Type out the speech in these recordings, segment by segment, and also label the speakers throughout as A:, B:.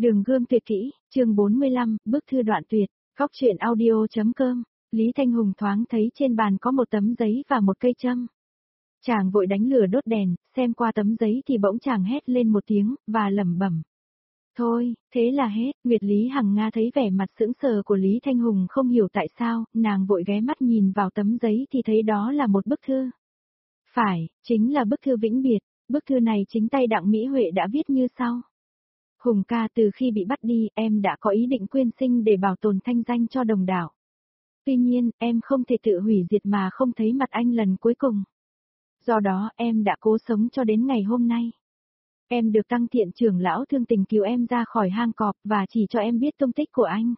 A: Đường Gươm Tuyệt Kỹ, chương 45, bức thư đoạn tuyệt, góc truyện audio.com. Lý Thanh Hùng thoáng thấy trên bàn có một tấm giấy và một cây châm. Chàng vội đánh lửa đốt đèn, xem qua tấm giấy thì bỗng chàng hét lên một tiếng, và lẩm bẩm. Thôi, thế là hết. Nguyệt Lý Hằng Nga thấy vẻ mặt sững sờ của Lý Thanh Hùng không hiểu tại sao, nàng vội ghé mắt nhìn vào tấm giấy thì thấy đó là một bức thư. Phải, chính là bức thư vĩnh biệt. Bức thư này chính tay Đặng Mỹ Huệ đã viết như sau. Hùng ca, từ khi bị bắt đi, em đã có ý định quyên sinh để bảo tồn thanh danh cho đồng đảo. Tuy nhiên, em không thể tự hủy diệt mà không thấy mặt anh lần cuối cùng. Do đó, em đã cố sống cho đến ngày hôm nay. Em được Tăng Thiện trưởng lão thương tình cứu em ra khỏi hang cọp và chỉ cho em biết tung tích của anh.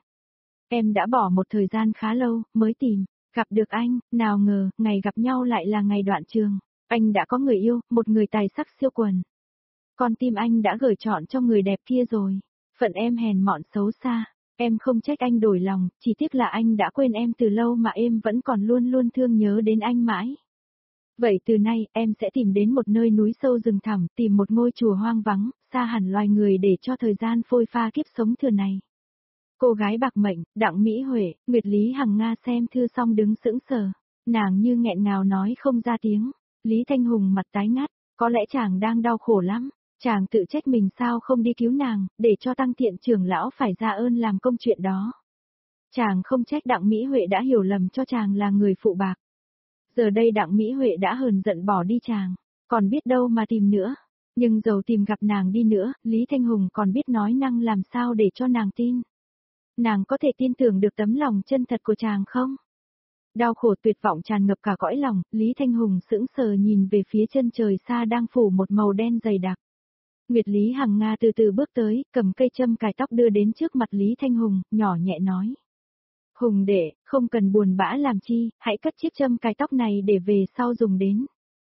A: Em đã bỏ một thời gian khá lâu, mới gặp được anh, nào ngờ, ngày gặp nhau lại là ngày đoạn trường. Anh đã có người yêu, một người tài sắc siêu quần. Con tim anh đã gửi chọn cho người đẹp kia rồi. Phận em hèn mọn xấu xa. Em không trách anh đổi lòng, chỉ tiếc là anh đã quên em từ lâu mà em vẫn còn luôn luôn thương nhớ đến anh mãi. Vậy từ nay, em sẽ tìm đến một nơi núi sâu rừng thẳm, tìm một ngôi chùa hoang vắng, xa hẳn loài người để cho thời gian phôi pha kiếp sống thừa này. Cô gái bạc mệnh, Đặng Mỹ Huệ, Nguyệt Lý Hằng Nga xem thư xong đứng sững sờ. Nàng như nghẹn ngào nói không ra tiếng. Lý Thanh Hùng mặt tái ngắt, có lẽ chàng đang đau khổ lắm. Chàng tự trách mình sao không đi cứu nàng, để cho Tăng Thiện trưởng lão phải ra ơn làm công chuyện đó. Chàng không trách Đặng Mỹ Huệ đã hiểu lầm cho chàng là người phụ bạc. Giờ đây Đặng Mỹ Huệ đã hờn giận bỏ đi chàng, còn biết đâu mà tìm nữa. Nhưng dầu tìm gặp nàng đi nữa, Lý Thanh Hùng còn biết nói năng làm sao để cho nàng tin. Nàng có thể tin tưởng được tấm lòng chân thật của chàng không? Đau khổ tuyệt vọng tràn ngập cả cõi lòng, Lý Thanh Hùng sững sờ nhìn về phía chân trời xa đang phủ một màu đen dày đặc. Nguyệt Lý Hằng Nga từ từ bước tới, cầm cây châm cài tóc đưa đến trước mặt Lý Thanh Hùng, nhỏ nhẹ nói. Hùng đệ, không cần buồn bã làm chi, hãy cất chiếc châm cài tóc này để về sau dùng đến.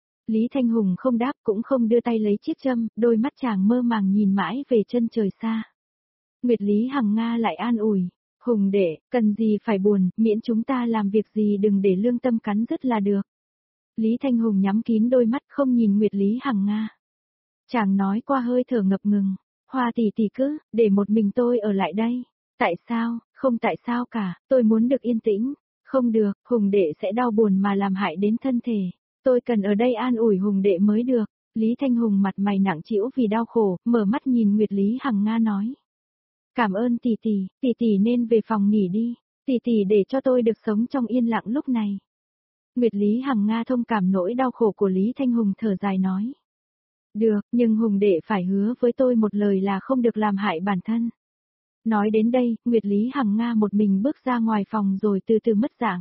A: Lý Thanh Hùng không đáp cũng không đưa tay lấy chiếc châm, đôi mắt chàng mơ màng nhìn mãi về chân trời xa. Nguyệt Lý Hằng Nga lại an ủi. Hùng đệ, cần gì phải buồn, miễn chúng ta làm việc gì đừng để lương tâm cắn rứt là được. Lý Thanh Hùng nhắm kín đôi mắt không nhìn Nguyệt Lý Hằng Nga. Chàng nói qua hơi thở ngập ngừng, Hoa tỷ tỷ cứ, để một mình tôi ở lại đây. Tại sao, không tại sao cả, tôi muốn được yên tĩnh. Không được, Hùng đệ sẽ đau buồn mà làm hại đến thân thể. Tôi cần ở đây an ủi Hùng đệ mới được. Lý Thanh Hùng mặt mày nặng trĩu vì đau khổ, mở mắt nhìn Nguyệt Lý Hằng Nga nói. Cảm ơn tỷ tỷ nên về phòng nghỉ đi. Tỷ tỷ để cho tôi được sống trong yên lặng lúc này. Nguyệt Lý Hằng Nga thông cảm nỗi đau khổ của Lý Thanh Hùng thở dài nói. Được, nhưng Hùng đệ phải hứa với tôi một lời là không được làm hại bản thân. Nói đến đây, Nguyệt Lý Hằng Nga một mình bước ra ngoài phòng rồi từ từ mất dạng.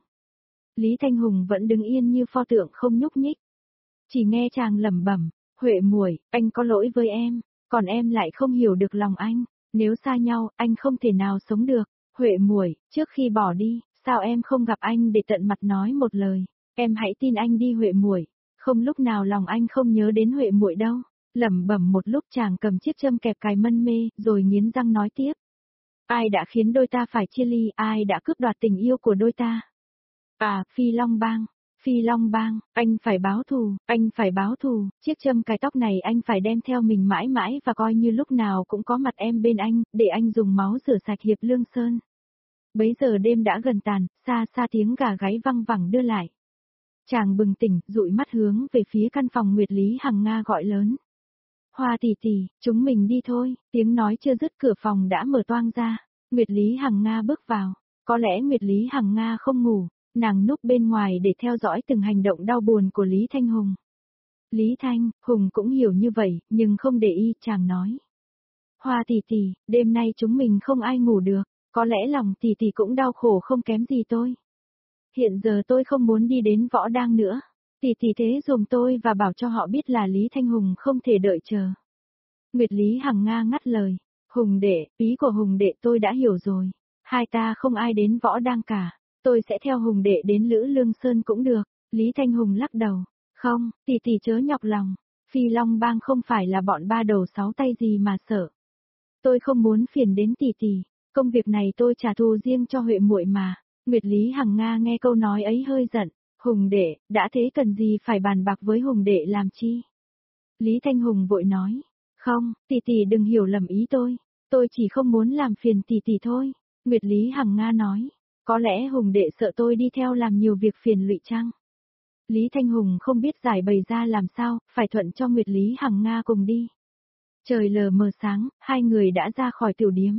A: Lý Thanh Hùng vẫn đứng yên như pho tượng không nhúc nhích. Chỉ nghe chàng lẩm bẩm, Huệ muội, anh có lỗi với em, còn em lại không hiểu được lòng anh. Nếu xa nhau, anh không thể nào sống được. Huệ muội, trước khi bỏ đi, sao em không gặp anh để tận mặt nói một lời? Em hãy tin anh đi Huệ muội. Không lúc nào lòng anh không nhớ đến Huệ muội đâu. Lẩm bẩm một lúc chàng cầm chiếc châm kẹp cài mân mê, rồi nghiến răng nói tiếp. Ai đã khiến đôi ta phải chia ly, ai đã cướp đoạt tình yêu của đôi ta? À, Phi Long Bang, anh phải báo thù, chiếc châm cài tóc này anh phải đem theo mình mãi mãi và coi như lúc nào cũng có mặt em bên anh, để anh dùng máu rửa sạch Hiệp Lương Sơn. Bấy giờ đêm đã gần tàn, xa xa tiếng gà gáy văng vẳng đưa lại. Chàng bừng tỉnh, dụi mắt hướng về phía căn phòng Nguyệt Lý Hằng Nga gọi lớn. Hoa tỷ tỷ, chúng mình đi thôi, tiếng nói chưa dứt cửa phòng đã mở toang ra. Nguyệt Lý Hằng Nga bước vào, có lẽ Nguyệt Lý Hằng Nga không ngủ. Nàng núp bên ngoài để theo dõi từng hành động đau buồn của Lý Thanh Hùng. Lý Thanh, Hùng cũng hiểu như vậy, nhưng không để ý, chàng nói. Hoa tỷ tỷ, đêm nay chúng mình không ai ngủ được, có lẽ lòng tỷ tỷ cũng đau khổ không kém gì tôi. Hiện giờ tôi không muốn đi đến võ đang nữa. Tỷ tỷ thế dùm tôi và bảo cho họ biết là Lý Thanh Hùng không thể đợi chờ. Nguyệt Lý Hằng Nga ngắt lời. Hùng đệ, ý của Hùng đệ tôi đã hiểu rồi. Hai ta không ai đến võ đang cả. Tôi sẽ theo Hùng đệ đến Lữ Lương Sơn cũng được. Lý Thanh Hùng lắc đầu. Không, tỷ tỷ chớ nhọc lòng. Phi Long Bang không phải là bọn ba đầu sáu tay gì mà sợ. Tôi không muốn phiền đến tỷ tỷ. Công việc này tôi trả thù riêng cho Huệ muội mà. Nguyệt Lý Hằng Nga nghe câu nói ấy hơi giận. Hùng đệ, đã thế cần gì phải bàn bạc với Hùng đệ làm chi? Lý Thanh Hùng vội nói. Không, tỷ tỷ đừng hiểu lầm ý tôi. Tôi chỉ không muốn làm phiền tỷ tỷ thôi, Nguyệt Lý Hằng Nga nói. Có lẽ Hùng đệ sợ tôi đi theo làm nhiều việc phiền lụy chăng? Lý Thanh Hùng không biết giải bày ra làm sao, phải thuận cho Nguyệt Lý Hằng Nga cùng đi. Trời lờ mờ sáng, hai người đã ra khỏi tiểu điếm.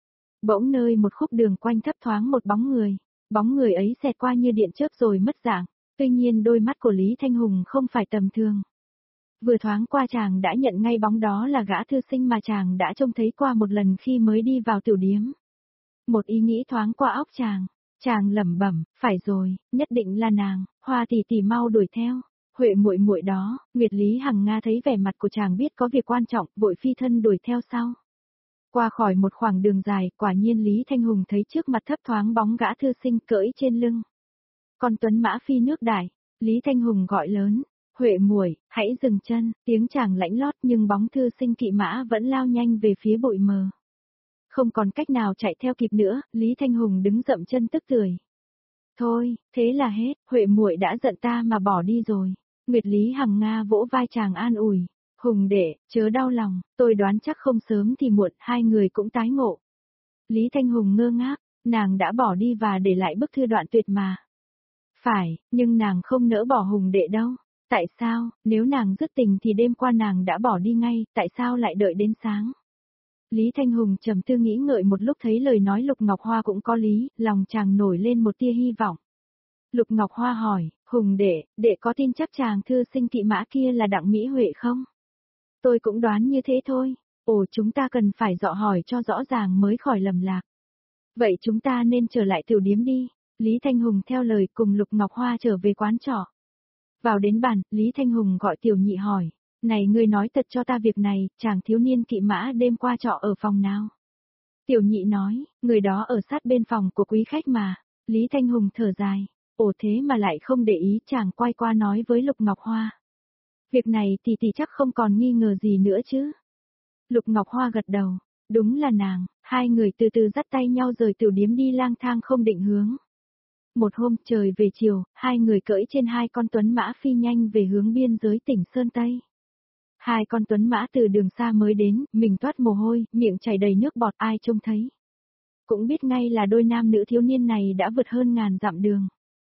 A: Bỗng nơi một khúc đường quanh thấp thoáng một bóng người ấy xẹt qua như điện chớp rồi mất dạng, tuy nhiên đôi mắt của Lý Thanh Hùng không phải tầm thường. Vừa thoáng qua chàng đã nhận ngay bóng đó là gã thư sinh mà chàng đã trông thấy qua một lần khi mới đi vào tiểu điếm. Một ý nghĩ thoáng qua óc chàng lẩm bẩm, phải rồi, nhất định là nàng, Hoa tỷ tỷ mau đuổi theo. Huệ muội muội đó, Nguyệt Lý Hằng Nga thấy vẻ mặt của chàng biết có việc quan trọng, vội phi thân đuổi theo sau. Qua khỏi một khoảng đường dài, quả nhiên Lý Thanh Hùng thấy trước mặt thấp thoáng bóng gã thư sinh cưỡi trên lưng. Con tuấn mã phi nước đại, Lý Thanh Hùng gọi lớn, Huệ muội, hãy dừng chân, tiếng chàng lãnh lót nhưng bóng thư sinh kỵ mã vẫn lao nhanh về phía bụi mờ. Không còn cách nào chạy theo kịp nữa, Lý Thanh Hùng đứng dậm chân tức tưởi. Thôi, thế là hết, Huệ muội đã giận ta mà bỏ đi rồi. Nguyệt Lý Hằng Nga vỗ vai chàng an ủi. Hùng đệ, chớ đau lòng, tôi đoán chắc không sớm thì muộn, hai người cũng tái ngộ. Lý Thanh Hùng ngơ ngác, nàng đã bỏ đi và để lại bức thư đoạn tuyệt mà. Phải, nhưng nàng không nỡ bỏ Hùng đệ đâu. Tại sao, nếu nàng dứt tình thì đêm qua nàng đã bỏ đi ngay, tại sao lại đợi đến sáng? Lý Thanh Hùng trầm tư nghĩ ngợi một lúc thấy lời nói Lục Ngọc Hoa cũng có lý, lòng chàng nổi lên một tia hy vọng. Lục Ngọc Hoa hỏi, Hùng đệ có tin chắc chàng thư sinh kỵ mã kia là Đặng Mỹ Huệ không? Tôi cũng đoán như thế thôi. Ồ, chúng ta cần phải dò hỏi cho rõ ràng mới khỏi lầm lạc. Vậy chúng ta nên trở lại tiểu điếm đi. Lý Thanh Hùng theo lời cùng Lục Ngọc Hoa trở về quán trọ. Vào đến bàn, Lý Thanh Hùng gọi tiểu nhị hỏi. Này ngươi nói thật cho ta việc này, chàng thiếu niên kỵ mã đêm qua trọ ở phòng nào? Tiểu nhị nói, người đó ở sát bên phòng của quý khách mà. Lý Thanh Hùng thở dài. Ồ thế mà lại không để ý, chàng quay qua nói với Lục Ngọc Hoa. Việc này thì chắc không còn nghi ngờ gì nữa chứ. Lục Ngọc Hoa gật đầu, đúng là nàng, hai người từ từ dắt tay nhau rời tiểu điếm đi lang thang không định hướng. Một hôm trời về chiều, hai người cưỡi trên hai con tuấn mã phi nhanh về hướng biên giới tỉnh Sơn Tây. Hai con tuấn mã từ đường xa mới đến, mình toát mồ hôi, miệng chảy đầy nước bọt ai trông thấy. Cũng biết ngay là đôi nam nữ thiếu niên này đã vượt hơn ngàn dặm đường.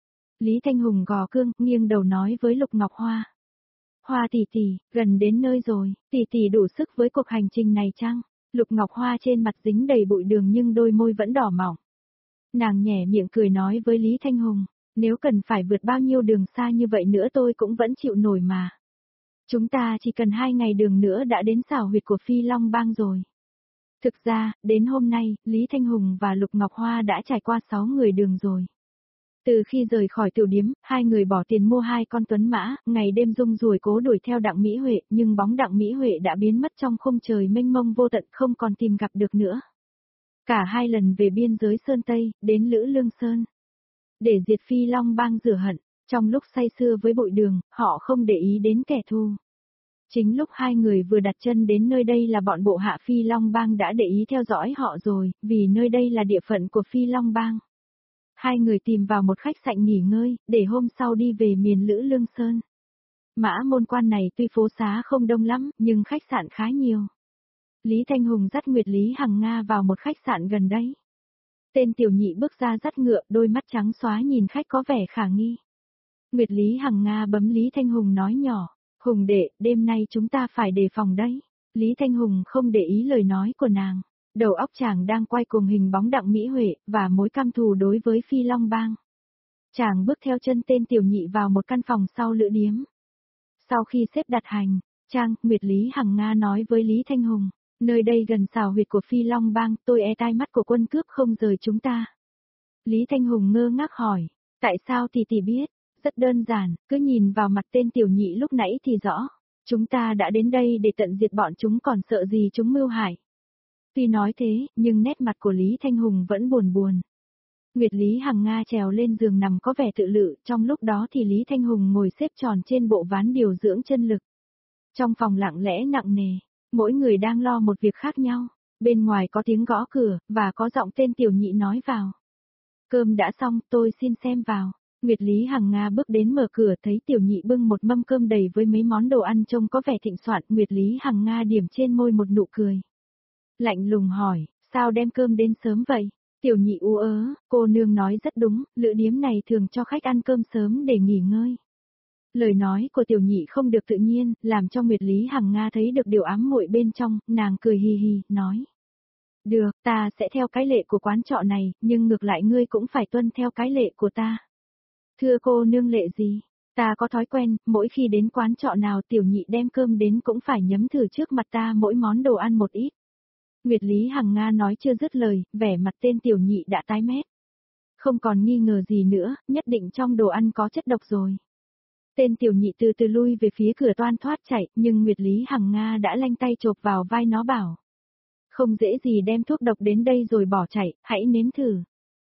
A: Lý Thanh Hùng gò cương, nghiêng đầu nói với Lục Ngọc Hoa. Hoa tỷ tỷ, gần đến nơi rồi, tỷ tỷ đủ sức với cuộc hành trình này chăng? Lục Ngọc Hoa trên mặt dính đầy bụi đường nhưng đôi môi vẫn đỏ mỏng. Nàng nhẹ miệng cười nói với Lý Thanh Hùng, nếu cần phải vượt bao nhiêu đường xa như vậy nữa tôi cũng vẫn chịu nổi mà. Chúng ta chỉ cần 2 ngày đường nữa đã đến xảo huyệt của Phi Long Bang rồi. Thực ra, đến hôm nay, Lý Thanh Hùng và Lục Ngọc Hoa đã trải qua 6 người đường rồi. Từ khi rời khỏi tiểu điếm, hai người bỏ tiền mua 2 con tuấn mã, ngày đêm rung ruổi cố đuổi theo Đặng Mỹ Huệ, nhưng bóng Đặng Mỹ Huệ đã biến mất trong khung trời mênh mông vô tận không còn tìm gặp được nữa. Cả hai lần về biên giới Sơn Tây, đến Lữ Lương Sơn. Để diệt Phi Long Bang rửa hận, trong lúc say sưa với bụi đường, họ không để ý đến kẻ thù. Chính lúc hai người vừa đặt chân đến nơi đây là bọn bộ hạ Phi Long Bang đã để ý theo dõi họ rồi, vì nơi đây là địa phận của Phi Long Bang. Hai người tìm vào một khách sạn nghỉ ngơi, để hôm sau đi về miền Lữ Lương Sơn. Mã Môn Quan này tuy phố xá không đông lắm, nhưng khách sạn khá nhiều. Lý Thanh Hùng dắt Nguyệt Lý Hằng Nga vào một khách sạn gần đấy. Tên tiểu nhị bước ra dắt ngựa, đôi mắt trắng xóa nhìn khách có vẻ khả nghi. Nguyệt Lý Hằng Nga bấm Lý Thanh Hùng nói nhỏ, Hùng đệ, đêm nay chúng ta phải đề phòng đấy. Lý Thanh Hùng không để ý lời nói của nàng. Đầu óc chàng đang quay cùng hình bóng Đặng Mỹ Huệ, và mối căm thù đối với Phi Long Bang. Chàng bước theo chân tên tiểu nhị vào một căn phòng sau lữ điếm. Sau khi xếp đặt hành, Nguyệt Lý Hằng Nga nói với Lý Thanh Hùng, nơi đây gần xào huyệt của Phi Long Bang, tôi e tai mắt của quân cướp không rời chúng ta. Lý Thanh Hùng ngơ ngác hỏi, tại sao tỷ biết? Rất đơn giản, cứ nhìn vào mặt tên tiểu nhị lúc nãy thì rõ. Chúng ta đã đến đây để tận diệt bọn chúng còn sợ gì chúng mưu hại. Tuy nói thế, nhưng nét mặt của Lý Thanh Hùng vẫn buồn. Nguyệt Lý Hằng Nga trèo lên giường nằm có vẻ tự lự, trong lúc đó thì Lý Thanh Hùng ngồi xếp tròn trên bộ ván điều dưỡng chân lực. Trong phòng lặng lẽ nặng nề, mỗi người đang lo một việc khác nhau, bên ngoài có tiếng gõ cửa, và có giọng tên tiểu nhị nói vào. Cơm đã xong, tôi xin xem vào. Nguyệt Lý Hằng Nga bước đến mở cửa thấy tiểu nhị bưng một mâm cơm đầy với mấy món đồ ăn trông có vẻ thịnh soạn. Nguyệt Lý Hằng Nga điểm trên môi một nụ cười. Lạnh lùng hỏi, sao đem cơm đến sớm vậy? Tiểu nhị ú ớ, cô nương nói rất đúng, lữ điếm này thường cho khách ăn cơm sớm để nghỉ ngơi. Lời nói của tiểu nhị không được tự nhiên, làm cho Nguyệt Lý Hằng Nga thấy được điều ám muội bên trong, nàng cười hì hì, nói. Được, ta sẽ theo cái lệ của quán trọ này, nhưng ngược lại ngươi cũng phải tuân theo cái lệ của ta. Thưa cô nương lệ gì? Ta có thói quen, mỗi khi đến quán trọ nào tiểu nhị đem cơm đến cũng phải nhấm thử trước mặt ta mỗi món đồ ăn một ít. Nguyệt Lý Hằng Nga nói chưa dứt lời, vẻ mặt tên tiểu nhị đã tái mét. Không còn nghi ngờ gì nữa, nhất định trong đồ ăn có chất độc rồi. Tên tiểu nhị từ từ lui về phía cửa toan thoát chạy, nhưng Nguyệt Lý Hằng Nga đã lanh tay chộp vào vai nó bảo. Không dễ gì đem thuốc độc đến đây rồi bỏ chạy, hãy nếm thử.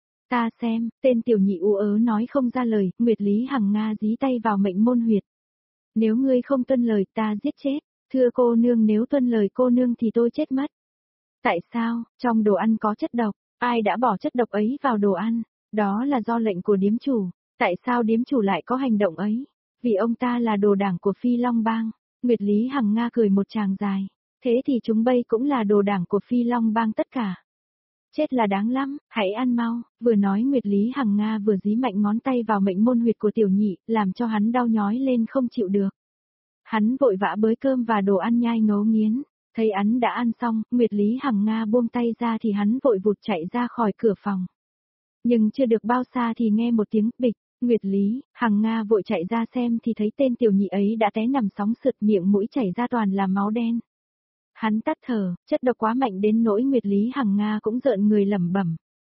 A: Ta xem, tên tiểu nhị ú ớ nói không ra lời, Nguyệt Lý Hằng Nga dí tay vào mệnh môn huyệt. Nếu ngươi không tuân lời ta giết chết, thưa cô nương nếu tuân lời cô nương thì tôi chết mất. Tại sao, trong đồ ăn có chất độc, ai đã bỏ chất độc ấy vào đồ ăn, đó là do lệnh của điếm chủ, tại sao điếm chủ lại có hành động ấy? Vì ông ta là đồ đảng của Phi Long Bang, Nguyệt Lý Hằng Nga cười một tràng dài, thế thì chúng bây cũng là đồ đảng của Phi Long Bang tất cả. Chết là đáng lắm, hãy ăn mau, vừa nói Nguyệt Lý Hằng Nga vừa dí mạnh ngón tay vào mệnh môn huyệt của tiểu nhị, làm cho hắn đau nhói lên không chịu được. Hắn vội vã bới cơm và đồ ăn nhai ngấu nghiến, thấy hắn đã ăn xong, Nguyệt Lý Hằng Nga buông tay ra thì hắn vội vụt chạy ra khỏi cửa phòng. Nhưng chưa được bao xa thì nghe một tiếng bịch, Nguyệt Lý Hằng Nga vội chạy ra xem thì thấy tên tiểu nhị ấy đã té nằm sóng sượt miệng mũi chảy ra toàn là máu đen. Hắn tắt thở, chất độc quá mạnh đến nỗi Nguyệt Lý Hằng Nga cũng rợn người lẩm bẩm.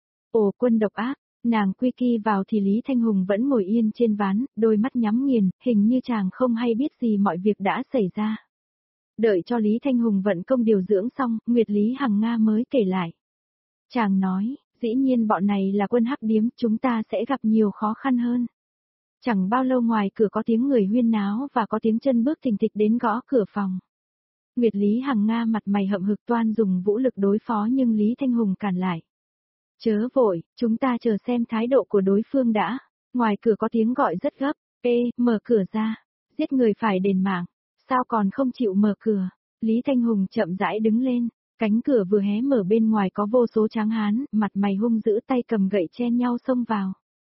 A: Ồ quân độc ác, nàng quy kỳ vào thì Lý Thanh Hùng vẫn ngồi yên trên ván, đôi mắt nhắm nghiền, hình như chàng không hay biết gì mọi việc đã xảy ra. Đợi cho Lý Thanh Hùng vận công điều dưỡng xong, Nguyệt Lý Hằng Nga mới kể lại. Chàng nói, dĩ nhiên bọn này là quân hắc điếm, chúng ta sẽ gặp nhiều khó khăn hơn. Chẳng bao lâu ngoài cửa có tiếng người huyên náo và có tiếng chân bước thình thịch đến gõ cửa phòng. Nguyệt Lý Hằng Nga mặt mày hậm hực toan dùng vũ lực đối phó nhưng Lý Thanh Hùng cản lại. Chớ vội, chúng ta chờ xem thái độ của đối phương đã. Ngoài cửa có tiếng gọi rất gấp, mở cửa ra, giết người phải đền mạng, sao còn không chịu mở cửa. Lý Thanh Hùng chậm rãi đứng lên, cánh cửa vừa hé mở bên ngoài có vô số tráng hán, mặt mày hung dữ tay cầm gậy chen nhau xông vào.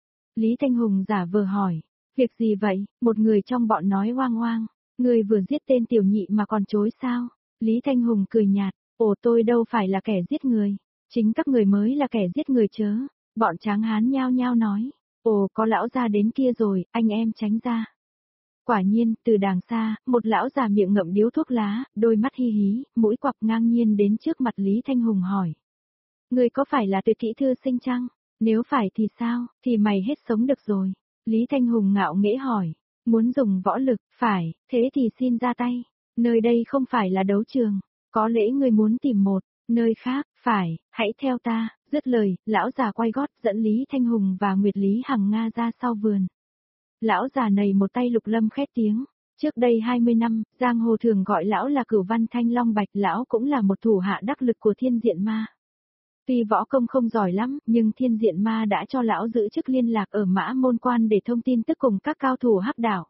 A: Lý Thanh Hùng giả vờ hỏi, việc gì vậy, một người trong bọn nói oang oang. Người vừa giết tên tiểu nhị mà còn chối sao? Lý Thanh Hùng cười nhạt, ồ tôi đâu phải là kẻ giết người, chính các người mới là kẻ giết người chớ. Bọn tráng hán nhao nhao nói, ồ có lão già đến kia rồi, anh em tránh ra. Quả nhiên, từ đàng xa, một lão già miệng ngậm điếu thuốc lá, đôi mắt hi hí, mũi quặp ngang nhiên đến trước mặt Lý Thanh Hùng hỏi. Người có phải là Tuyệt Kỹ Thư Sinh chăng? Nếu phải thì sao, thì mày hết sống được rồi. Lý Thanh Hùng ngạo nghễ hỏi. Muốn dùng võ lực, phải, thế thì xin ra tay. Nơi đây không phải là đấu trường. Có lẽ người muốn tìm một nơi khác, phải, hãy theo ta. Dứt lời, lão già quay gót dẫn Lý Thanh Hùng và Nguyệt Lý Hằng Nga ra sau vườn. Lão già này một tay lục lâm khét tiếng. Trước đây 20 năm, giang hồ thường gọi lão là Cửu Văn Thanh Long Bạch, lão cũng là một thủ hạ đắc lực của Thiên Diện Ma. Tuy võ công không giỏi lắm, nhưng Thiên Diện Ma đã cho lão giữ chức liên lạc ở Mã Môn Quan để thông tin tức cùng các cao thủ hắc đảo.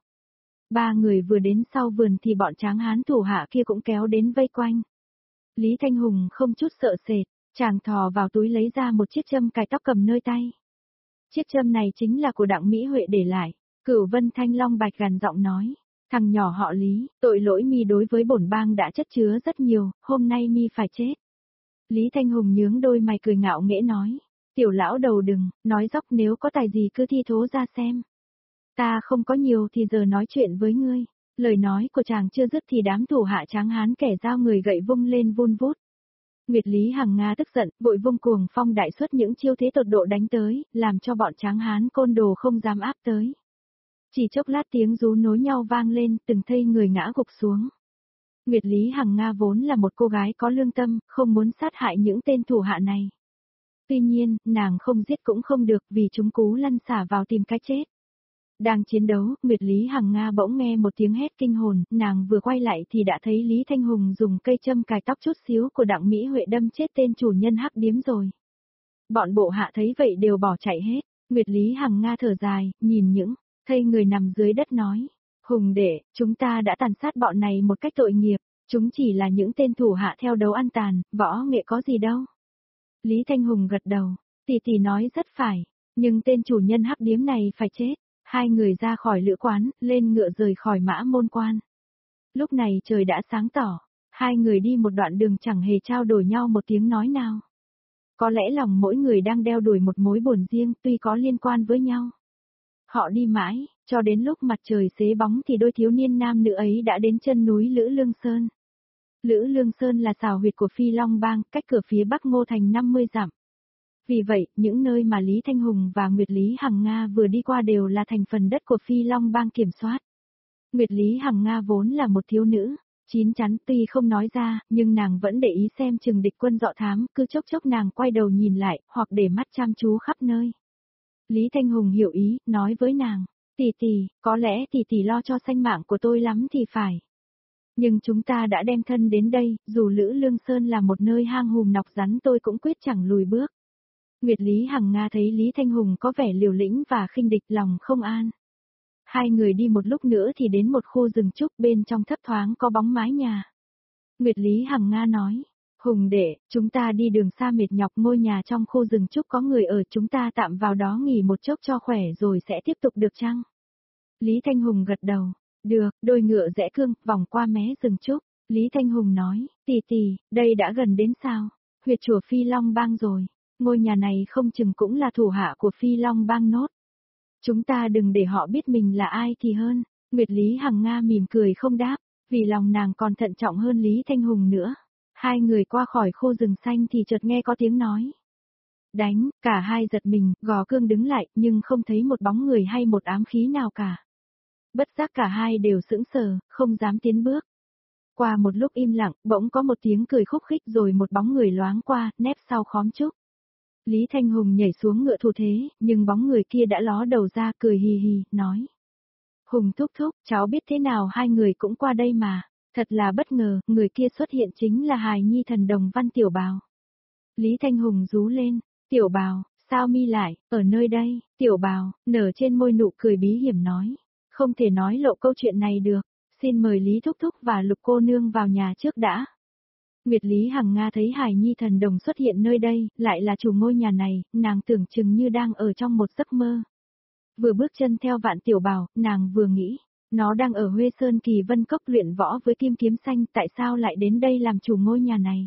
A: Ba người vừa đến sau vườn thì bọn tráng hán thủ hạ kia cũng kéo đến vây quanh. Lý Thanh Hùng không chút sợ sệt, chàng thò vào túi lấy ra một chiếc châm cài tóc cầm nơi tay. Chiếc châm này chính là của Đặng Mỹ Huệ để lại. Cửu Vân Thanh Long Bạch gằn giọng nói, thằng nhỏ họ Lý, tội lỗi mi đối với bổn bang đã chất chứa rất nhiều, hôm nay mi phải chết. Lý Thanh Hùng nhướng đôi mày cười ngạo nghễ nói, tiểu lão đầu đừng, nói dóc nếu có tài gì cứ thi thố ra xem. Ta không có nhiều thì giờ nói chuyện với ngươi. Lời nói của chàng chưa dứt thì đám thủ hạ tráng hán kẻ dao người gậy vung lên vun vút. Nguyệt Lý Hằng Nga tức giận, vội vung cuồng phong đại xuất những chiêu thế tột độ đánh tới, làm cho bọn tráng hán côn đồ không dám áp tới. Chỉ chốc lát tiếng rú nối nhau vang lên, từng thây người ngã gục xuống. Nguyệt Lý Hằng Nga vốn là một cô gái có lương tâm, không muốn sát hại những tên thủ hạ này. Tuy nhiên, nàng không giết cũng không được vì chúng cú lăn xả vào tìm cái chết. Đang chiến đấu, Nguyệt Lý Hằng Nga bỗng nghe một tiếng hét kinh hồn, nàng vừa quay lại thì đã thấy Lý Thanh Hùng dùng cây châm cài tóc chút xíu của Đặng Mỹ Huệ đâm chết tên chủ nhân hắc điếm rồi. Bọn bộ hạ thấy vậy đều bỏ chạy hết, Nguyệt Lý Hằng Nga thở dài, nhìn những thây người nằm dưới đất nói, Hùng đệ, chúng ta đã tàn sát bọn này một cách tội nghiệp, Chúng chỉ là những tên thủ hạ theo đấu ăn tàn, võ nghệ có gì đâu. Lý Thanh Hùng gật đầu, tỷ nói rất phải, nhưng tên chủ nhân hắc điếm này phải chết. Hai người ra khỏi lữ quán, lên ngựa rời khỏi Mã Môn Quan. Lúc này trời đã sáng tỏ, hai người đi một đoạn đường chẳng hề trao đổi nhau một tiếng nói nào. Có lẽ lòng mỗi người đang đeo đuổi một mối buồn riêng tuy có liên quan với nhau. Họ đi mãi, cho đến lúc mặt trời xế bóng thì đôi thiếu niên nam nữ ấy đã đến chân núi Lữ Lương Sơn. Lữ Lương Sơn là xào huyệt của Phi Long Bang, cách cửa phía bắc Ngô Thành 50 dặm. Vì vậy, những nơi mà Lý Thanh Hùng và Nguyệt Lý Hằng Nga vừa đi qua đều là thành phần đất của Phi Long Bang kiểm soát. Nguyệt Lý Hằng Nga vốn là một thiếu nữ, chín chắn tuy không nói ra, nhưng nàng vẫn để ý xem chừng địch quân dọ thám, cứ chốc chốc nàng quay đầu nhìn lại, hoặc để mắt chăm chú khắp nơi. Lý Thanh Hùng hiểu ý, nói với nàng, tỷ, có lẽ tỷ lo cho sanh mạng của tôi lắm thì phải. Nhưng chúng ta đã đem thân đến đây, dù Lữ Lương Sơn là một nơi hang hùm nọc rắn tôi cũng quyết chẳng lùi bước. Nguyệt Lý Hằng Nga thấy Lý Thanh Hùng có vẻ liều lĩnh và khinh địch lòng không an. Hai người đi một lúc nữa thì đến một khu rừng trúc bên trong thấp thoáng có bóng mái nhà. Nguyệt Lý Hằng Nga nói, Hùng đệ, chúng ta đi đường xa mệt nhọc ngôi nhà trong khu rừng trúc có người ở chúng ta tạm vào đó nghỉ một chốc cho khỏe rồi sẽ tiếp tục được chăng? Lý Thanh Hùng gật đầu, được, đôi ngựa rẽ cương, vòng qua mé rừng trúc. Lý Thanh Hùng nói, tỷ, đây đã gần đến sao? Huyệt chùa Phi Long Bang rồi. Ngôi nhà này không chừng cũng là thủ hạ của Phi Long Bang nốt. Chúng ta đừng để họ biết mình là ai thì hơn. Nguyệt Lý Hằng Nga mỉm cười không đáp, vì lòng nàng còn thận trọng hơn Lý Thanh Hùng nữa. Hai người qua khỏi khu rừng xanh thì chợt nghe có tiếng nói. Đánh, cả hai giật mình, gò cương đứng lại, nhưng không thấy một bóng người hay một ám khí nào cả. Bất giác cả hai đều sững sờ, không dám tiến bước. Qua một lúc im lặng, bỗng có một tiếng cười khúc khích rồi một bóng người loáng qua, nép sau khóm trúc. Lý Thanh Hùng nhảy xuống ngựa thủ thế, nhưng bóng người kia đã ló đầu ra cười hì hì, nói. Hùng thúc, cháu biết thế nào hai người cũng qua đây mà. Thật là bất ngờ, người kia xuất hiện chính là hài nhi thần đồng Văn Tiểu Bào. Lý Thanh Hùng rú lên, Tiểu Bào, sao mi lại, ở nơi đây, Tiểu Bào, nở trên môi nụ cười bí hiểm nói. Không thể nói lộ câu chuyện này được, xin mời Lý Thúc và Lục cô nương vào nhà trước đã. Nguyệt Lý Hằng Nga thấy hài nhi thần đồng xuất hiện nơi đây, lại là chủ ngôi nhà này, nàng tưởng chừng như đang ở trong một giấc mơ. Vừa bước chân theo Vạn Tiểu Bào, nàng vừa nghĩ, nó đang ở Huê Sơn Kỳ Vân Cốc luyện võ với kim kiếm xanh, tại sao lại đến đây làm chủ ngôi nhà này?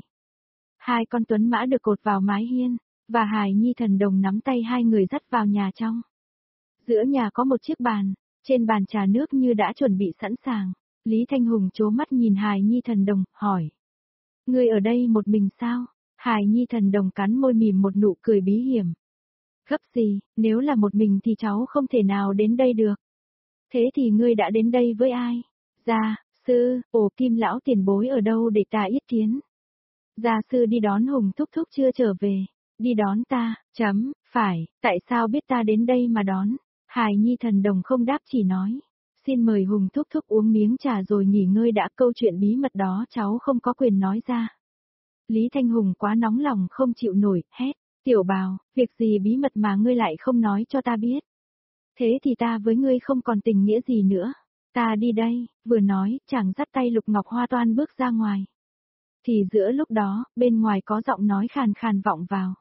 A: Hai con tuấn mã được cột vào mái hiên, và hài nhi thần đồng nắm tay hai người dắt vào nhà trong. Giữa nhà có một chiếc bàn, trên bàn trà nước như đã chuẩn bị sẵn sàng. Lý Thanh Hùng trố mắt nhìn hài nhi thần đồng, hỏi. Ngươi ở đây một mình sao? Hài nhi thần đồng cắn môi mỉm một nụ cười bí hiểm. Gấp gì, nếu là một mình thì cháu không thể nào đến đây được. Thế thì ngươi đã đến đây với ai? Gia sư, Kim lão tiền bối ở đâu để ta yết kiến? Gia sư đi đón Hùng thúc chưa trở về. Đi đón ta, phải, tại sao biết ta đến đây mà đón? Hài nhi thần đồng không đáp chỉ nói. Xin mời Hùng thúc uống miếng trà rồi nghỉ ngơi đã, câu chuyện bí mật đó cháu không có quyền nói ra. Lý Thanh Hùng quá nóng lòng không chịu nổi, hét. Tiểu Bào, việc gì bí mật mà ngươi lại không nói cho ta biết? Thế thì ta với ngươi không còn tình nghĩa gì nữa. Ta đi đây, vừa nói, chàng dắt tay Lục Ngọc Hoa Toan bước ra ngoài. Thì giữa lúc đó, bên ngoài có giọng nói khàn khàn vọng vào.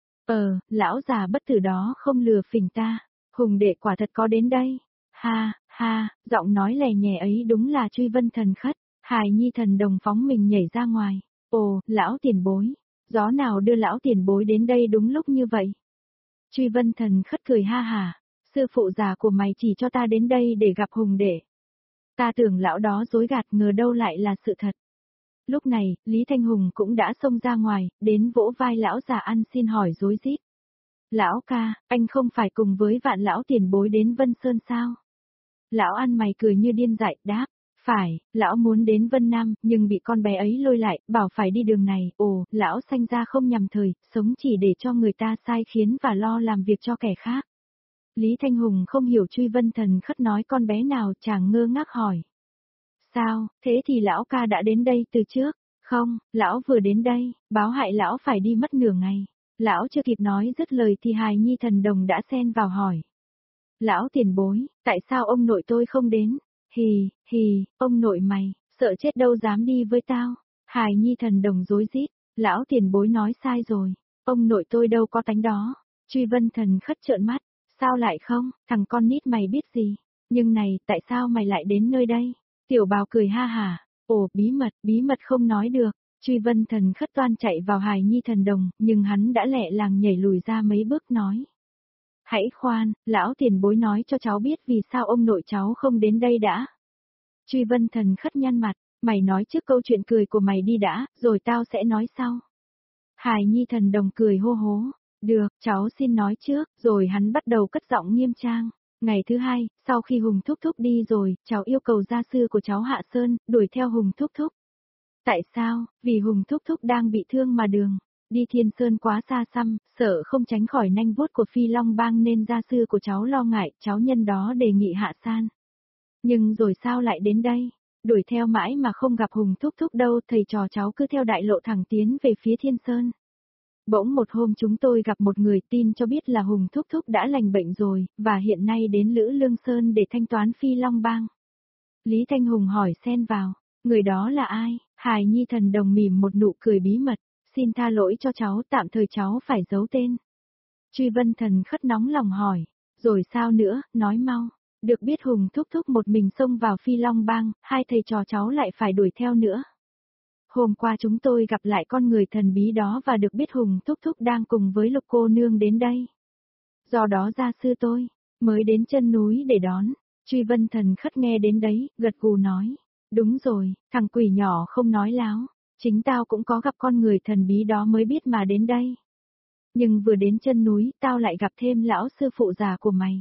A: Lão già bất tử đó không lừa phỉnh ta. Hùng đệ quả thật có đến đây. Ha, giọng nói lè nhẹ ấy đúng là Truy Vân Thần Khất. Hài nhi thần đồng phóng mình nhảy ra ngoài. Lão tiền bối. Gió nào đưa lão tiền bối đến đây đúng lúc như vậy? Truy Vân Thần Khất cười ha hả. Sư phụ già của mày chỉ cho ta đến đây để gặp Hùng đệ. Ta tưởng lão đó dối gạt, ngờ đâu lại là sự thật. Lúc này, Lý Thanh Hùng cũng đã xông ra ngoài, đến vỗ vai lão già ăn xin hỏi rối rít. Lão ca, anh không phải cùng với Vạn lão tiền bối đến Vân Sơn sao? Lão ăn mày cười như điên dại, đáp. Phải, lão muốn đến Vân Nam, nhưng bị con bé ấy lôi lại, bảo phải đi đường này. Lão sanh ra không nhằm thời, sống chỉ để cho người ta sai khiến và lo làm việc cho kẻ khác. Lý Thanh Hùng không hiểu Truy Vân Thần Khất nói con bé nào, chàng ngơ ngác hỏi. Sao, thế thì lão ca đã đến đây từ trước? Không, lão vừa đến đây, báo hại lão phải đi mất nửa ngày. Lão chưa kịp nói dứt lời thì hài nhi thần đồng đã xen vào hỏi. Lão tiền bối, tại sao ông nội tôi không đến? Hì, ông nội mày, sợ chết đâu dám đi với tao. Hài Nhi thần đồng rối rít, lão tiền bối nói sai rồi, ông nội tôi đâu có tánh đó. Truy Vân Thần khất trợn mắt, sao lại không, thằng con nít mày biết gì, nhưng này, tại sao mày lại đến nơi đây? Tiểu Bào cười ha hả, ồ, bí mật không nói được. Truy Vân Thần khất toan chạy vào Hài Nhi thần đồng, nhưng hắn đã lẹ làng nhảy lùi ra mấy bước nói. Hãy khoan, lão tiền bối nói cho cháu biết vì sao ông nội cháu không đến đây đã. Truy Vân Thần khất nhăn mặt, mày nói trước câu chuyện cười của mày đi đã, rồi tao sẽ nói sau. Hài Nhi thần đồng cười hô hố, được, cháu xin nói trước, rồi hắn bắt đầu cất giọng nghiêm trang. Ngày thứ hai, sau khi Hùng Thúc Thúc đi rồi, cháu yêu cầu gia sư của cháu Hạ Sơn, đuổi theo Hùng Thúc Thúc. Tại sao? Vì Hùng Thúc Thúc đang bị thương mà đường. Đi Thiên Sơn quá xa xăm, sợ không tránh khỏi nanh vuốt của Phi Long Bang nên gia sư của cháu lo ngại, cháu nhân đó đề nghị hạ san. Nhưng rồi sao lại đến đây? Đuổi theo mãi mà không gặp Hùng Thúc Thúc đâu, thầy trò cháu cứ theo đại lộ thẳng tiến về phía Thiên Sơn. Bỗng một hôm chúng tôi gặp một người tin cho biết là Hùng Thúc Thúc đã lành bệnh rồi, và hiện nay đến Lữ Lương Sơn để thanh toán Phi Long Bang. Lý Thanh Hùng hỏi xen vào, người đó là ai? Hài Nhi thần đồng mỉm một nụ cười bí mật, xin tha lỗi cho cháu, tạm thời cháu phải giấu tên. Truy Vân Thần khất nóng lòng hỏi, rồi sao nữa, nói mau. Được biết Hùng Thúc Thúc một mình xông vào Phi Long Bang, hai thầy trò cháu lại phải đuổi theo nữa. Hôm qua chúng tôi gặp lại con người thần bí đó và được biết Hùng Thúc Thúc đang cùng với Lục cô nương đến đây. Do đó gia sư tôi mới đến chân núi để đón. Truy Vân Thần khất nghe đến đấy, gật gù nói. Đúng rồi, thằng quỷ nhỏ không nói láo. Chính tao cũng có gặp con người thần bí đó mới biết mà đến đây. Nhưng vừa đến chân núi, tao lại gặp thêm lão sư phụ già của mày.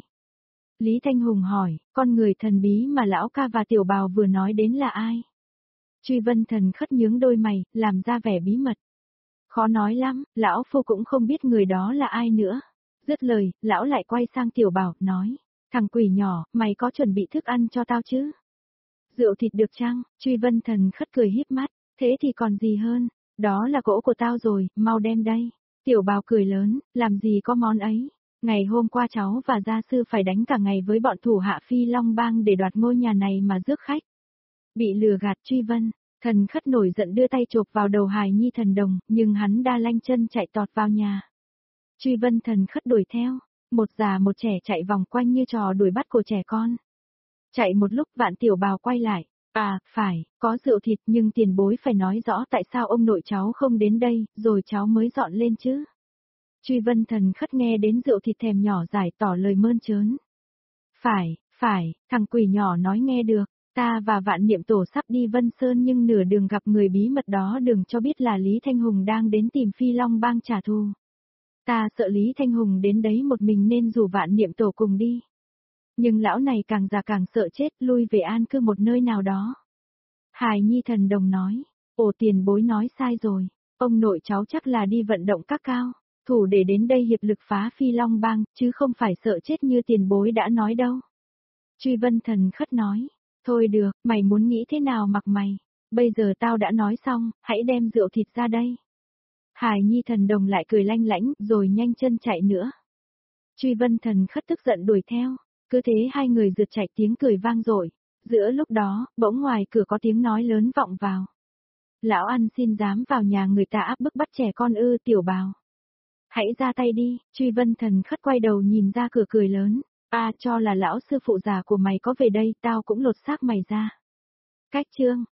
A: Lý Thanh Hùng hỏi, con người thần bí mà lão ca và tiểu bào vừa nói đến là ai? Truy Vân Thần khất nhướng đôi mày, làm ra vẻ bí mật. Khó nói lắm, lão phu cũng không biết người đó là ai nữa. Dứt lời, lão lại quay sang tiểu bào, nói. Thằng quỷ nhỏ, mày có chuẩn bị thức ăn cho tao chứ? Rượu thịt được chăng? Truy Vân Thần khất cười híp mắt, thế thì còn gì hơn, đó là cỗ của tao rồi, mau đem đây. Tiểu bào cười lớn, làm gì có món ấy. Ngày hôm qua cháu và gia sư phải đánh cả ngày với bọn thủ hạ Phi Long Bang để đoạt ngôi nhà này mà rước khách. Bị lừa gạt. Truy Vân Thần khất nổi giận đưa tay chộp vào đầu Hài Nhi thần đồng, nhưng hắn đa lanh chân chạy tọt vào nhà. Truy Vân Thần khất đuổi theo, một già một trẻ chạy vòng quanh như trò đuổi bắt của trẻ con. Chạy một lúc Vạn tiểu bào quay lại, phải, có rượu thịt nhưng tiền bối phải nói rõ tại sao ông nội cháu không đến đây, rồi cháu mới dọn lên chứ. Truy Vân Thần khất nghe đến rượu thịt thèm nhỏ giải tỏ lời mơn trớn. Phải, thằng quỷ nhỏ nói nghe được, ta và Vạn Niệm Tổ sắp đi Vân Sơn nhưng nửa đường gặp người bí mật đó đừng cho biết là Lý Thanh Hùng đang đến tìm Phi Long Bang trả thù. Ta sợ Lý Thanh Hùng đến đấy một mình nên rủ Vạn Niệm Tổ cùng đi. Nhưng lão này càng già càng sợ chết, lui về an cư một nơi nào đó. Hài Nhi thần đồng nói, ồ tiền bối nói sai rồi, ông nội cháu chắc là đi vận động các cao, thủ để đến đây hiệp lực phá Phi Long Bang, chứ không phải sợ chết như tiền bối đã nói đâu. Truy Vân Thần khất nói, thôi được, mày muốn nghĩ thế nào mặc mày, bây giờ tao đã nói xong, hãy đem rượu thịt ra đây. Hài Nhi thần đồng lại cười lanh lảnh, rồi nhanh chân chạy nữa. Truy Vân Thần khất tức giận đuổi theo. Cứ thế hai người rượt chạy tiếng cười vang dội. Giữa lúc đó, bỗng ngoài cửa có tiếng nói lớn vọng vào. Lão ăn xin dám vào nhà người ta áp bức bắt trẻ con ư? Tiểu bào. Hãy ra tay đi. Truy Vân Thần khất quay đầu nhìn ra cửa cười lớn. Cho là lão sư phụ già của mày có về đây, tao cũng lột xác mày ra. Cách chương